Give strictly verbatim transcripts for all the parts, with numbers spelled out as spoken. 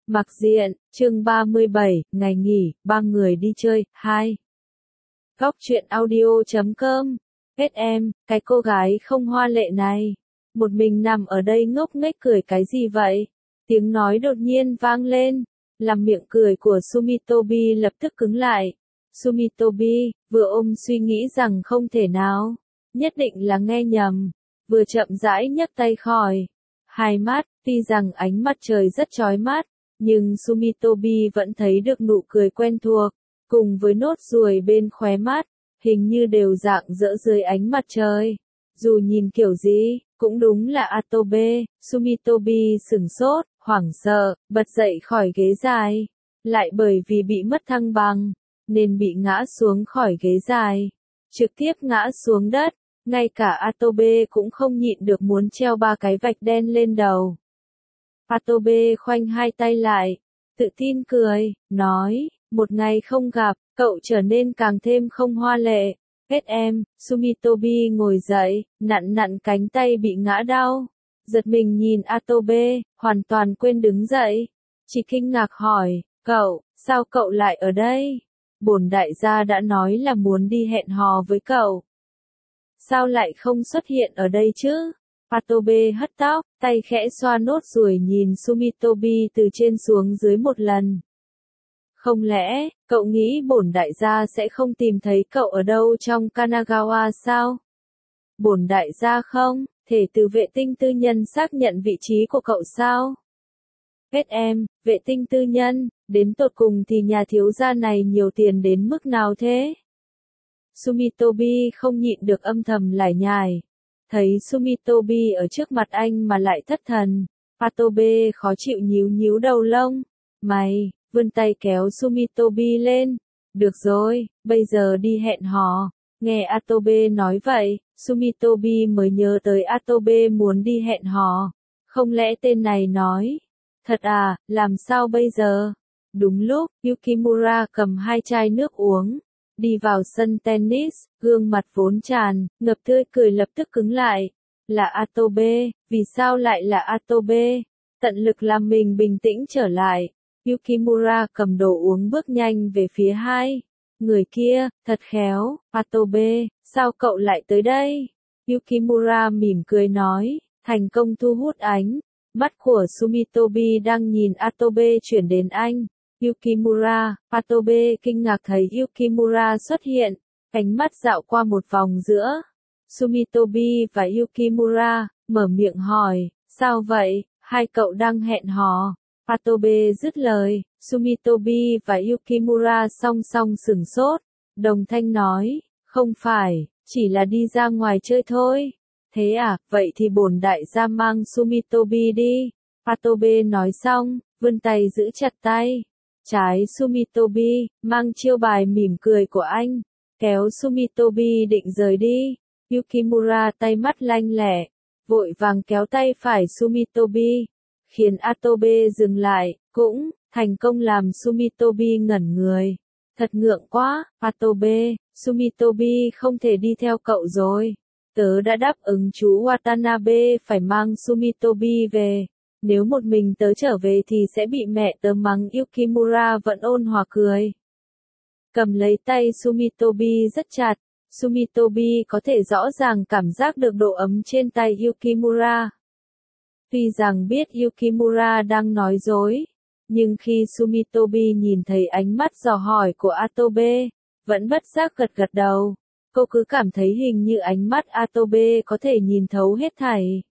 Mặc diện, chương ba mươi bảy, ngày nghỉ, ba người đi chơi, hai. Góc truyện audio chấm com. Hết em, cái cô gái không hoa lệ này. Một mình nằm ở đây ngốc nghếch cười cái gì vậy? Tiếng nói đột nhiên vang lên. Làm miệng cười của Sumitobi lập tức cứng lại. Sumitobi, vừa ôm suy nghĩ rằng không thể nào. Nhất định là nghe nhầm. Vừa chậm rãi nhấc tay khỏi. Hai mắt, tuy rằng ánh mặt trời rất chói mắt. Nhưng Sumitobi vẫn thấy được nụ cười quen thuộc, cùng với nốt ruồi bên khóe mắt, hình như đều rạng rỡ dưới ánh mặt trời. Dù nhìn kiểu gì, cũng đúng là Atobe. Sumitobi sửng sốt, hoảng sợ, bật dậy khỏi ghế dài. Lại bởi vì bị mất thăng bằng, nên bị ngã xuống khỏi ghế dài. Trực tiếp ngã xuống đất, ngay cả Atobe cũng không nhịn được muốn treo ba cái vạch đen lên đầu. Atobe khoanh hai tay lại, tự tin cười, nói, một ngày không gặp, cậu trở nên càng thêm không hoa lệ. Hết em, Sumitobi ngồi dậy, nặn nặn cánh tay bị ngã đau. Giật mình nhìn Atobe, hoàn toàn quên đứng dậy. Chỉ kinh ngạc hỏi, cậu, sao cậu lại ở đây? Bổn đại gia đã nói là muốn đi hẹn hò với cậu. Sao lại không xuất hiện ở đây chứ? Atobe hất tóc, tay khẽ xoa nốt ruồi nhìn Sumitobi từ trên xuống dưới một lần. Không lẽ, cậu nghĩ bổn đại gia sẽ không tìm thấy cậu ở đâu trong Kanagawa sao? Bổn đại gia không, thể từ vệ tinh tư nhân xác nhận vị trí của cậu sao? Hết em, vệ tinh tư nhân, đến tột cùng thì nhà thiếu gia này nhiều tiền đến mức nào thế? Sumitobi không nhịn được âm thầm lải nhải. Thấy Sumitobi ở trước mặt anh mà lại thất thần, Atobe khó chịu nhíu nhíu đầu lông. Mày, vươn tay kéo Sumitobi lên. Được rồi, bây giờ đi hẹn hò. Nghe Atobe nói vậy, Sumitobi mới nhớ tới Atobe muốn đi hẹn hò. Không lẽ tên này nói, thật à, làm sao bây giờ? Đúng lúc, Yukimura cầm hai chai nước uống. Đi vào sân tennis, gương mặt vốn tràn, ngập tươi cười lập tức cứng lại. Là Atobe, vì sao lại là Atobe? Tận lực làm mình bình tĩnh trở lại. Yukimura cầm đồ uống bước nhanh về phía hai. Người kia, thật khéo, Atobe, sao cậu lại tới đây? Yukimura mỉm cười nói, thành công thu hút ánh. Mắt của Sumitobi đang nhìn Atobe chuyển đến anh. Yukimura, Atobe kinh ngạc thấy Yukimura xuất hiện, ánh mắt dạo qua một vòng giữa Sumitobi và Yukimura, mở miệng hỏi, sao vậy, hai cậu đang hẹn hò? Atobe dứt lời, Sumitobi và Yukimura song song sửng sốt, đồng thanh nói, không phải, chỉ là đi ra ngoài chơi thôi. Thế à, vậy thì bổn đại gia mang Sumitobi đi. Atobe nói xong, vươn tay giữ chặt tay. Trái Sumitobi, mang chiêu bài mỉm cười của anh, kéo Sumitobi định rời đi. Yukimura tay mắt lanh lẹ, vội vàng kéo tay phải Sumitobi, khiến Atobe dừng lại, cũng thành công làm Sumitobi ngẩn người. Thật ngượng quá, Atobe, Sumitobi không thể đi theo cậu rồi. Tớ đã đáp ứng chú Watanabe phải mang Sumitobi về. Nếu một mình tớ trở về thì sẽ bị mẹ tớ mắng. Yukimura vẫn ôn hòa cười. Cầm lấy tay Sumitobi rất chặt. Sumitobi có thể rõ ràng cảm giác được độ ấm trên tay Yukimura. Tuy rằng biết Yukimura đang nói dối, nhưng khi Sumitobi nhìn thấy ánh mắt dò hỏi của Atobe, vẫn bất giác gật gật đầu. Cô cứ cảm thấy hình như ánh mắt Atobe có thể nhìn thấu hết thảy.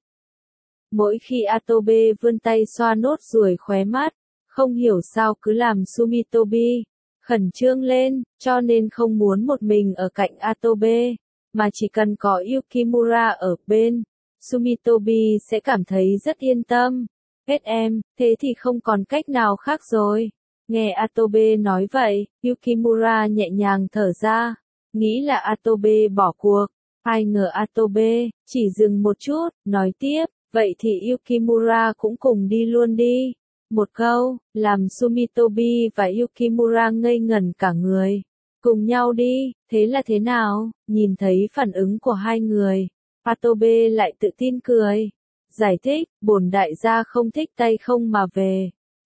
Mỗi khi Atobe vươn tay xoa nốt ruồi khóe mắt, không hiểu sao cứ làm Sumitobi khẩn trương lên, cho nên không muốn một mình ở cạnh Atobe, mà chỉ cần có Yukimura ở bên, Sumitobi sẽ cảm thấy rất yên tâm. Hết em, thế thì không còn cách nào khác rồi. Nghe Atobe nói vậy, Yukimura nhẹ nhàng thở ra, nghĩ là Atobe bỏ cuộc. Ai ngờ Atobe chỉ dừng một chút, nói tiếp. Vậy thì Yukimura cũng cùng đi luôn đi. Một câu, làm Sumitobi và Yukimura ngây ngẩn cả người. Cùng nhau đi, thế là thế nào? Nhìn thấy phản ứng của hai người, Atobe lại tự tin cười. Giải thích, bổn đại gia không thích tay không mà về.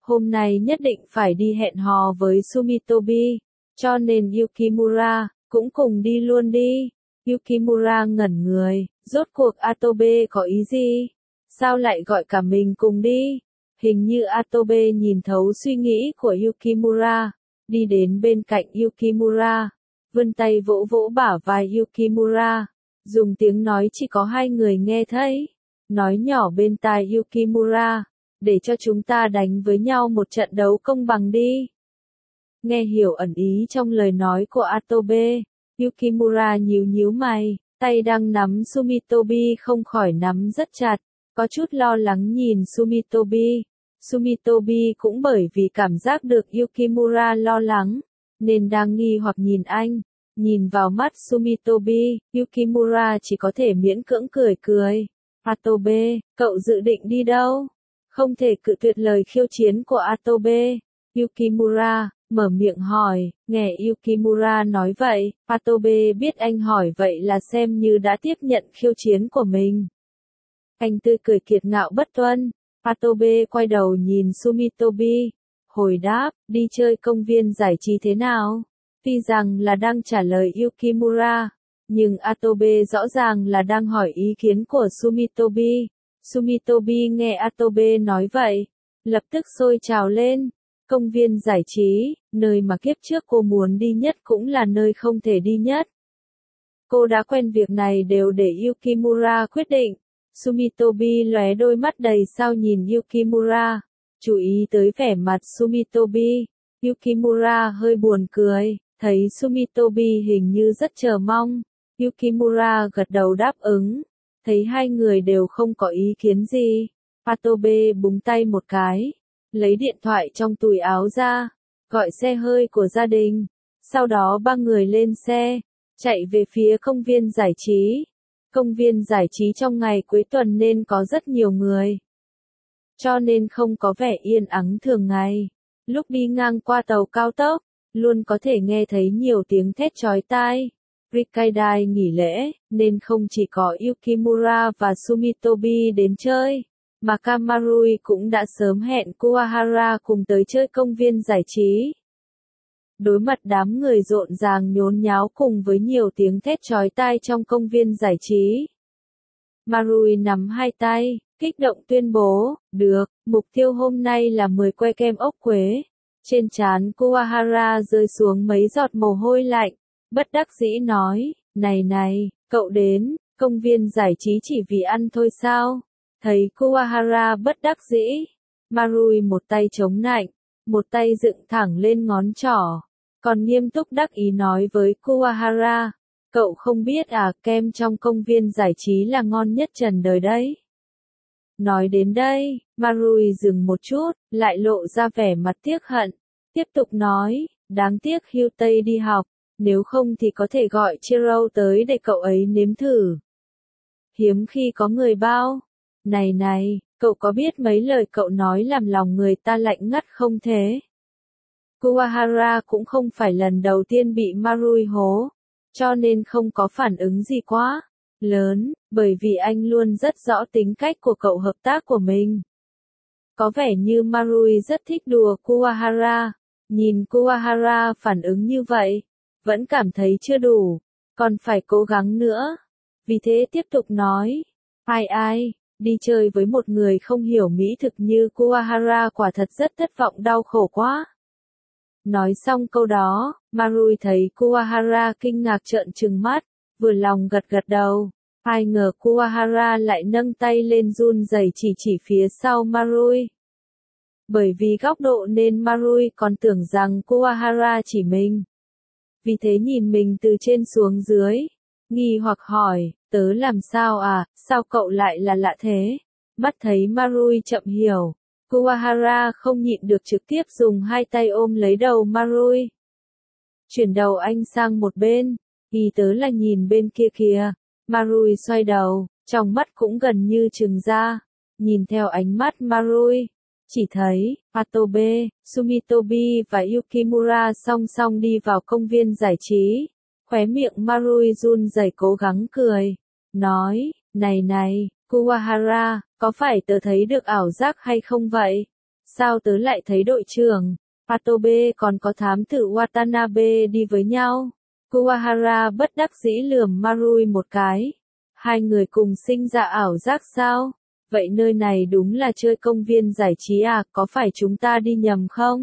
hôm nay nhất định phải đi hẹn hò với Sumitobi, cho nên Yukimura cũng cùng đi luôn đi. Yukimura ngẩn người, rốt cuộc Atobe có ý gì? Sao lại gọi cả mình cùng đi? Hình như Atobe nhìn thấu suy nghĩ của Yukimura, đi đến bên cạnh Yukimura, vươn tay vỗ vỗ bả vai Yukimura, dùng tiếng nói chỉ có hai người nghe thấy, nói nhỏ bên tai Yukimura, để cho chúng ta đánh với nhau một trận đấu công bằng đi. Nghe hiểu ẩn ý trong lời nói của Atobe, Yukimura nhíu nhíu mày, tay đang nắm Sumitobi không khỏi nắm rất chặt, có chút lo lắng nhìn Sumitobi. Sumitobi cũng bởi vì cảm giác được Yukimura lo lắng, nên đang nghi hoặc nhìn anh. Nhìn vào mắt Sumitobi, Yukimura chỉ có thể miễn cưỡng cười cười. Atobe, cậu dự định đi đâu? Không thể cự tuyệt lời khiêu chiến của Atobe. Yukimura mở miệng hỏi, nghe Yukimura nói vậy, Atobe biết anh hỏi vậy là xem như đã tiếp nhận khiêu chiến của mình. Anh tươi cười kiệt ngạo bất tuân. Atobe quay đầu nhìn Sumitobi, hồi đáp, đi chơi công viên giải trí thế nào? Tuy rằng là đang trả lời Yukimura, nhưng Atobe rõ ràng là đang hỏi ý kiến của Sumitobi. Sumitobi nghe Atobe nói vậy, lập tức sôi trào lên. Công viên giải trí, nơi mà kiếp trước cô muốn đi nhất cũng là nơi không thể đi nhất. Cô đã quen việc này đều để Yukimura quyết định. Sumitobi lóe đôi mắt đầy sao nhìn Yukimura, chú ý tới vẻ mặt Sumitobi. Yukimura hơi buồn cười, thấy Sumitobi hình như rất chờ mong. Yukimura gật đầu đáp ứng, thấy hai người đều không có ý kiến gì. Atobe búng tay một cái, lấy điện thoại trong túi áo ra, gọi xe hơi của gia đình. Sau đó ba người lên xe, chạy về phía công viên giải trí. Công viên giải trí trong ngày cuối tuần nên có rất nhiều người, cho nên không có vẻ yên ắng thường ngày. Lúc đi ngang qua tàu cao tốc, luôn có thể nghe thấy nhiều tiếng thét chói tai. Rikkaidai nghỉ lễ, nên không chỉ có Yukimura và Sumitobi đến chơi, mà Kamarui cũng đã sớm hẹn Kuwahara cùng tới chơi công viên giải trí. Đối mặt đám người rộn ràng nhốn nháo cùng với nhiều tiếng thét chói tai trong công viên giải trí, Marui nắm hai tay, kích động tuyên bố, được, mục tiêu hôm nay là mười que kem ốc quế. Trên trán Kuwahara rơi xuống mấy giọt mồ hôi lạnh, bất đắc dĩ nói, này này, cậu đến, công viên giải trí chỉ vì ăn thôi sao? Thấy Kuwahara bất đắc dĩ, Marui một tay chống nạnh, một tay dựng thẳng lên ngón trỏ, còn nghiêm túc đắc ý nói với Kuwahara, cậu không biết à, kem trong công viên giải trí là ngon nhất trần đời đấy. Nói đến đây, Marui dừng một chút, lại lộ ra vẻ mặt tiếc hận, tiếp tục nói, đáng tiếc Hyutei đi học, nếu không thì có thể gọi Chiro tới để cậu ấy nếm thử. Hiếm khi có người bao, này này, cậu có biết mấy lời cậu nói làm lòng người ta lạnh ngắt không thế? Kuwahara cũng không phải lần đầu tiên bị Marui hố, cho nên không có phản ứng gì quá lớn, bởi vì anh luôn rất rõ tính cách của cậu hợp tác của mình. Có vẻ như Marui rất thích đùa Kuwahara, nhìn Kuwahara phản ứng như vậy, vẫn cảm thấy chưa đủ, còn phải cố gắng nữa. Vì thế tiếp tục nói, ai ai, đi chơi với một người không hiểu mỹ thực như Kuwahara quả thật rất thất vọng đau khổ quá. Nói xong câu đó, Marui thấy Kuwahara kinh ngạc trợn trừng mắt, vừa lòng gật gật đầu. Ai ngờ Kuwahara lại nâng tay lên run rẩy chỉ chỉ phía sau Marui. Bởi vì góc độ nên Marui còn tưởng rằng Kuwahara chỉ mình. Vì thế nhìn mình từ trên xuống dưới, nghi hoặc hỏi, tớ làm sao à, sao cậu lại là lạ thế? Mắt thấy Marui chậm hiểu, Kuwahara không nhịn được trực tiếp dùng hai tay ôm lấy đầu Marui. Chuyển đầu anh sang một bên, ý tớ là nhìn bên kia kìa. Marui xoay đầu, trong mắt cũng gần như trừng ra, nhìn theo ánh mắt Marui, chỉ thấy, Atobe, Sumitobi và Yukimura song song đi vào công viên giải trí. Khóe miệng Marui run rẩy cố gắng cười, nói, này này, Kuwahara, có phải tớ thấy được ảo giác hay không vậy? Sao tớ lại thấy đội trưởng Patobe còn có thám tử Watanabe đi với nhau? Kuwahara bất đắc dĩ lườm Marui một cái. Hai người cùng sinh ra ảo giác sao? Vậy nơi này đúng là chơi công viên giải trí à, có phải chúng ta đi nhầm không?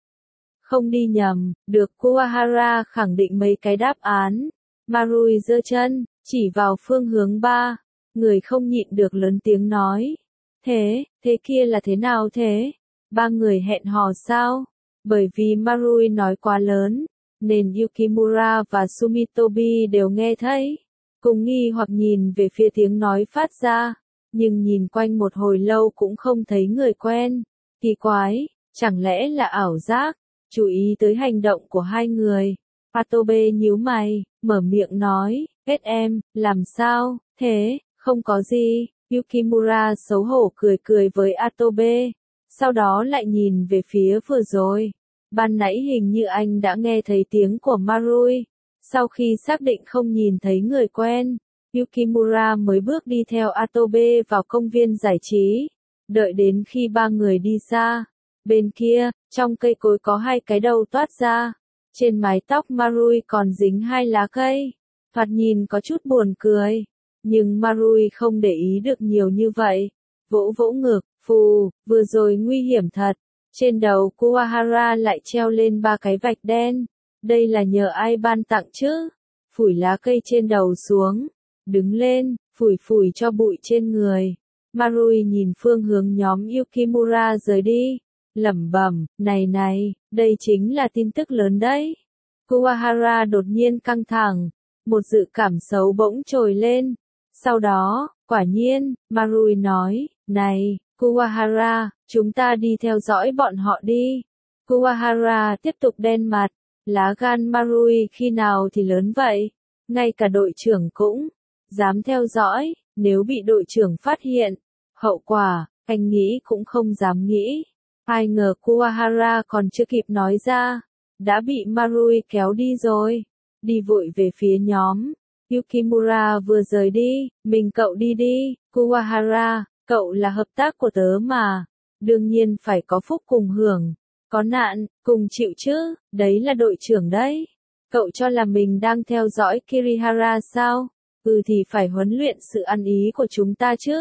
Không đi nhầm, được Kuwahara khẳng định mấy cái đáp án. Marui giơ chân, chỉ vào phương hướng ba. Người không nhịn được lớn tiếng nói. Thế, thế kia là thế nào thế? Ba người hẹn hò sao? Bởi vì Marui nói quá lớn, nên Yukimura và Sumitobi đều nghe thấy. Cùng nghi hoặc nhìn về phía tiếng nói phát ra, nhưng nhìn quanh một hồi lâu cũng không thấy người quen. Kỳ quái, chẳng lẽ là ảo giác? Chú ý tới hành động của hai người. Patobe nhíu mày, mở miệng nói, kết em, làm sao, thế, không có gì. Yukimura xấu hổ cười cười với Atobe, sau đó lại nhìn về phía vừa rồi. Ban nãy hình như anh đã nghe thấy tiếng của Marui. Sau khi xác định không nhìn thấy người quen, Yukimura mới bước đi theo Atobe vào công viên giải trí. Đợi đến khi ba người đi xa, bên kia, trong cây cối có hai cái đầu toát ra. Trên mái tóc Marui còn dính hai lá cây. Thoạt nhìn có chút buồn cười. Nhưng Marui không để ý được nhiều như vậy. Vỗ vỗ ngực, phù, vừa rồi nguy hiểm thật. Trên đầu Kuwahara lại treo lên ba cái vạch đen. Đây là nhờ ai ban tặng chứ? Phủi lá cây trên đầu xuống. Đứng lên, phủi phủi cho bụi trên người. Marui nhìn phương hướng nhóm Yukimura rời đi. Lẩm bẩm, này này, đây chính là tin tức lớn đấy. Kuwahara đột nhiên căng thẳng. Một dự cảm xấu bỗng trồi lên. Sau đó, quả nhiên, Marui nói, này, Kuwahara, chúng ta đi theo dõi bọn họ đi. Kuwahara tiếp tục đen mặt. Lá gan Marui khi nào thì lớn vậy? Ngay cả đội trưởng cũng dám theo dõi, nếu bị đội trưởng phát hiện. Hậu quả, anh nghĩ cũng không dám nghĩ. Ai ngờ Kuwahara còn chưa kịp nói ra, đã bị Marui kéo đi rồi. Đi vội về phía nhóm. Yukimura vừa rời đi, mình cậu đi đi, Kuwahara, cậu là hợp tác của tớ mà. Đương nhiên phải có phúc cùng hưởng. Có nạn, cùng chịu chứ, đấy là đội trưởng đấy. Cậu cho là mình đang theo dõi Kirihara sao? Ừ thì phải huấn luyện sự ăn ý của chúng ta chứ.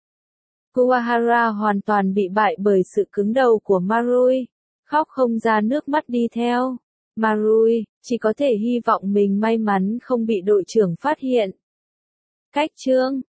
Kuwahara hoàn toàn bị bại bởi sự cứng đầu của Marui. Khóc không ra nước mắt đi theo. Marui, chỉ có thể hy vọng mình may mắn không bị đội trưởng phát hiện. Cách chương